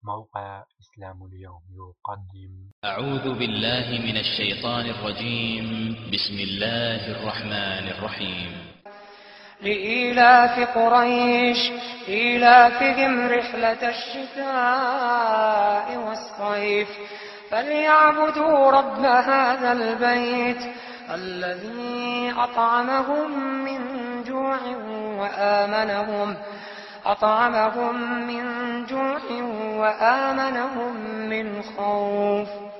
موقع إسلام اليوم يقدم. أعوذ بالله من الشيطان الرجيم. بسم الله الرحمن الرحيم. لإيلاف قريش إيلافهم رحلة الشتاء والصيف فليعبدوا رب هذا البيت الذي أطعمهم من جوع وآمنهم من خوف.